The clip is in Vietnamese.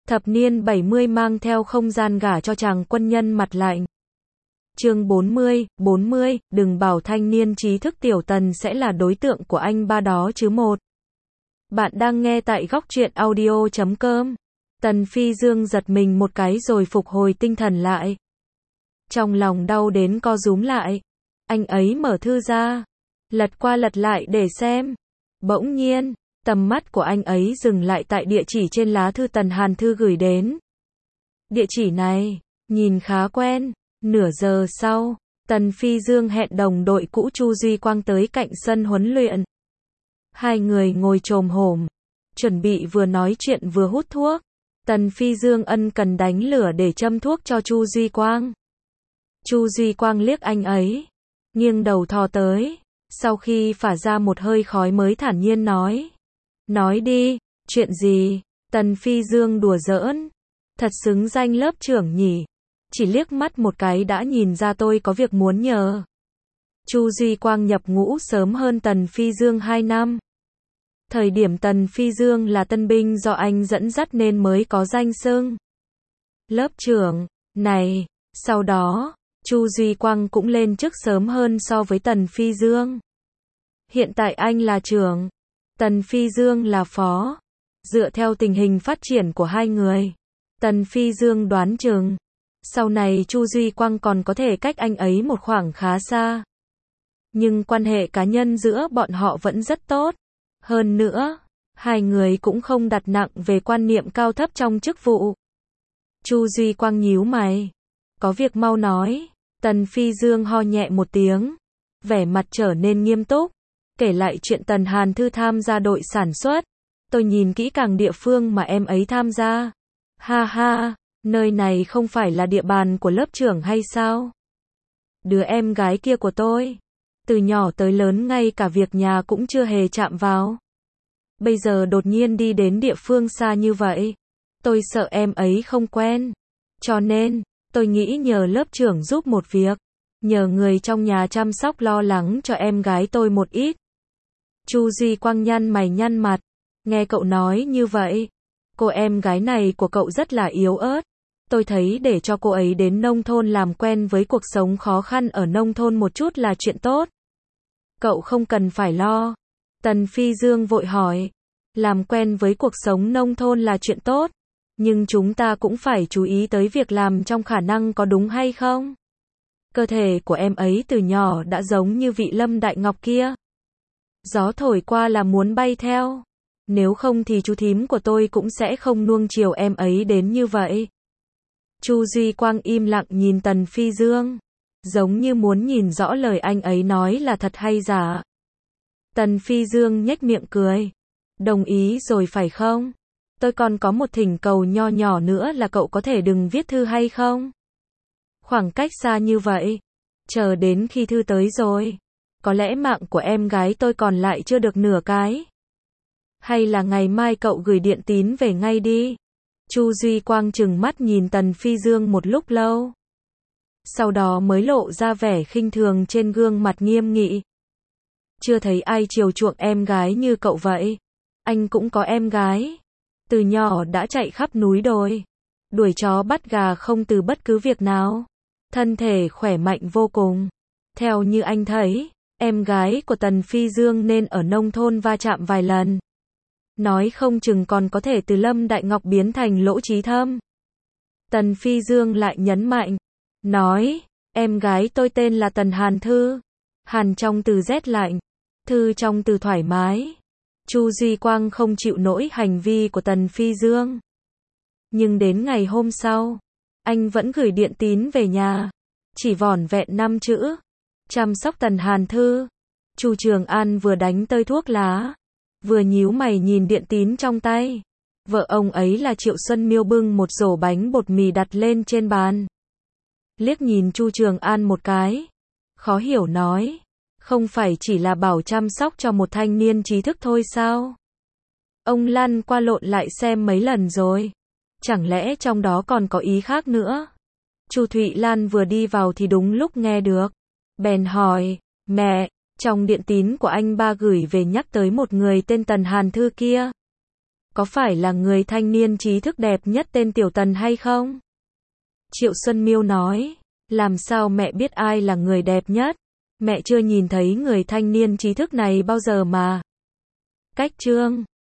Thập niên 70 mang theo không gian gả cho chàng quân nhân mặt lạnh. Chương 40, đừng bảo thanh niên trí thức Tiểu Tần sẽ là đối tượng của anh ba đó chứ một. Bạn đang nghe tại góc truyện audio.com. Tần Phi Dương giật mình một cái rồi phục hồi tinh thần lại. Trong lòng đau đến co rúm lại. Anh ấy mở thư ra, lật qua lật lại để xem. Bỗng nhiên, tầm mắt của anh ấy dừng lại tại địa chỉ trên lá thư Tần Hàn Thư gửi đến. Địa chỉ này, nhìn khá quen. Nửa giờ sau, Tần Phi Dương hẹn đồng đội cũ Chu Duy Quang tới cạnh sân huấn luyện. Hai người ngồi chồm hổm, chuẩn bị vừa nói chuyện vừa hút thuốc. Tần Phi Dương ân cần đánh lửa để châm thuốc cho Chu Duy Quang. Chu Duy Quang liếc anh ấy, nghiêng đầu thò tới, sau khi phả ra một hơi khói mới thản nhiên nói. Nói đi, chuyện gì? Tần Phi Dương đùa giỡn. Thật xứng danh lớp trưởng nhỉ. Chỉ liếc mắt một cái đã nhìn ra tôi có việc muốn nhờ. Chu Duy Quang nhập ngũ sớm hơn Tần Phi Dương 2 năm. Thời điểm Tần Phi Dương là tân binh do anh dẫn dắt nên mới có danh xưng lớp trưởng này. Sau đó, Chu Duy Quang cũng lên chức sớm hơn so với Tần Phi Dương. Hiện tại anh là trưởng, Tần Phi Dương là phó. Dựa theo tình hình phát triển của hai người, Tần Phi Dương đoán chừng sau này Chu Duy Quang còn có thể cách anh ấy một khoảng khá xa. Nhưng quan hệ cá nhân giữa bọn họ vẫn rất tốt. Hơn nữa, hai người cũng không đặt nặng về quan niệm cao thấp trong chức vụ. Chu Duy Quang nhíu mày. Có việc mau nói. Tần Phi Dương ho nhẹ một tiếng, vẻ mặt trở nên nghiêm túc, kể lại chuyện Tần Hàn Thư tham gia đội sản xuất. Tôi nhìn kỹ càng địa phương mà em ấy tham gia. Ha ha, nơi này không phải là địa bàn của lớp trưởng hay sao? Đứa em gái kia của tôi, từ nhỏ tới lớn ngay cả việc nhà cũng chưa hề chạm vào. Bây giờ đột nhiên đi đến địa phương xa như vậy. Tôi sợ em ấy không quen. Cho nên, tôi nghĩ nhờ lớp trưởng giúp một việc. Nhờ người trong nhà chăm sóc lo lắng cho em gái tôi một ít. Chu Duy Quang nhăn mày nhăn mặt. Nghe cậu nói như vậy, cô em gái này của cậu rất là yếu ớt. Tôi thấy để cho cô ấy đến nông thôn làm quen với cuộc sống khó khăn ở nông thôn một chút là chuyện tốt. Cậu không cần phải lo. Tần Phi Dương vội hỏi. Làm quen với cuộc sống nông thôn là chuyện tốt. Nhưng chúng ta cũng phải chú ý tới việc làm trong khả năng có đúng hay không. Cơ thể của em ấy từ nhỏ đã giống như vị Lâm Đại Ngọc kia. Gió thổi qua là muốn bay theo. Nếu không thì chú thím của tôi cũng sẽ không nuông chiều em ấy đến như vậy. Chu Duy Quang im lặng nhìn Tần Phi Dương, giống như muốn nhìn rõ lời anh ấy nói là thật hay giả. Tần Phi Dương nhếch miệng cười. Đồng ý rồi phải không? Tôi còn có một thỉnh cầu nho nhỏ nữa là cậu có thể đừng viết thư hay không? Khoảng cách xa như vậy, chờ đến khi thư tới rồi, có lẽ mạng của em gái tôi còn lại chưa được nửa cái. Hay là ngày mai cậu gửi điện tín về ngay đi. Chu Duy Quang trừng mắt nhìn Tần Phi Dương một lúc lâu. Sau đó mới lộ ra vẻ khinh thường trên gương mặt nghiêm nghị. Chưa thấy ai chiều chuộng em gái như cậu vậy. Anh cũng có em gái. Từ nhỏ đã chạy khắp núi đồi, đuổi chó bắt gà không từ bất cứ việc nào. Thân thể khỏe mạnh vô cùng. Theo như anh thấy, em gái của Tần Phi Dương nên ở nông thôn va chạm vài lần. Nói không chừng còn có thể từ Lâm Đại Ngọc biến thành Lỗ Chí Thâm. Tần Phi Dương lại nhấn mạnh. Nói, em gái tôi tên là Tần Hàn Thư. Hàn trong từ rét lạnh, Thư trong từ thoải mái. Chu Duy Quang không chịu nổi hành vi của Tần Phi Dương. Nhưng đến ngày hôm sau, anh vẫn gửi điện tín về nhà. Chỉ vỏn vẹn 5 chữ. Chăm sóc Tần Hàn Thư. Chu Trường An vừa đánh tơi thuốc lá, vừa nhíu mày nhìn điện tín trong tay. Vợ ông ấy là Triệu Xuân Miêu bưng một rổ bánh bột mì đặt lên trên bàn. Liếc nhìn Chu Trường An một cái, khó hiểu nói. Không phải chỉ là bảo chăm sóc cho một thanh niên trí thức thôi sao? Ông lăn qua lộn lại xem mấy lần rồi. Chẳng lẽ trong đó còn có ý khác nữa? Chu Thụy Lan vừa đi vào thì đúng lúc nghe được. Bèn hỏi, mẹ, trong điện tín của anh ba gửi về nhắc tới một người tên Tần Hàn Thư kia. Có phải là người thanh niên trí thức đẹp nhất tên Tiểu Tần hay không? Triệu Xuân Miêu nói. Làm sao mẹ biết ai là người đẹp nhất? Mẹ chưa nhìn thấy người thanh niên trí thức này bao giờ mà. Cách chương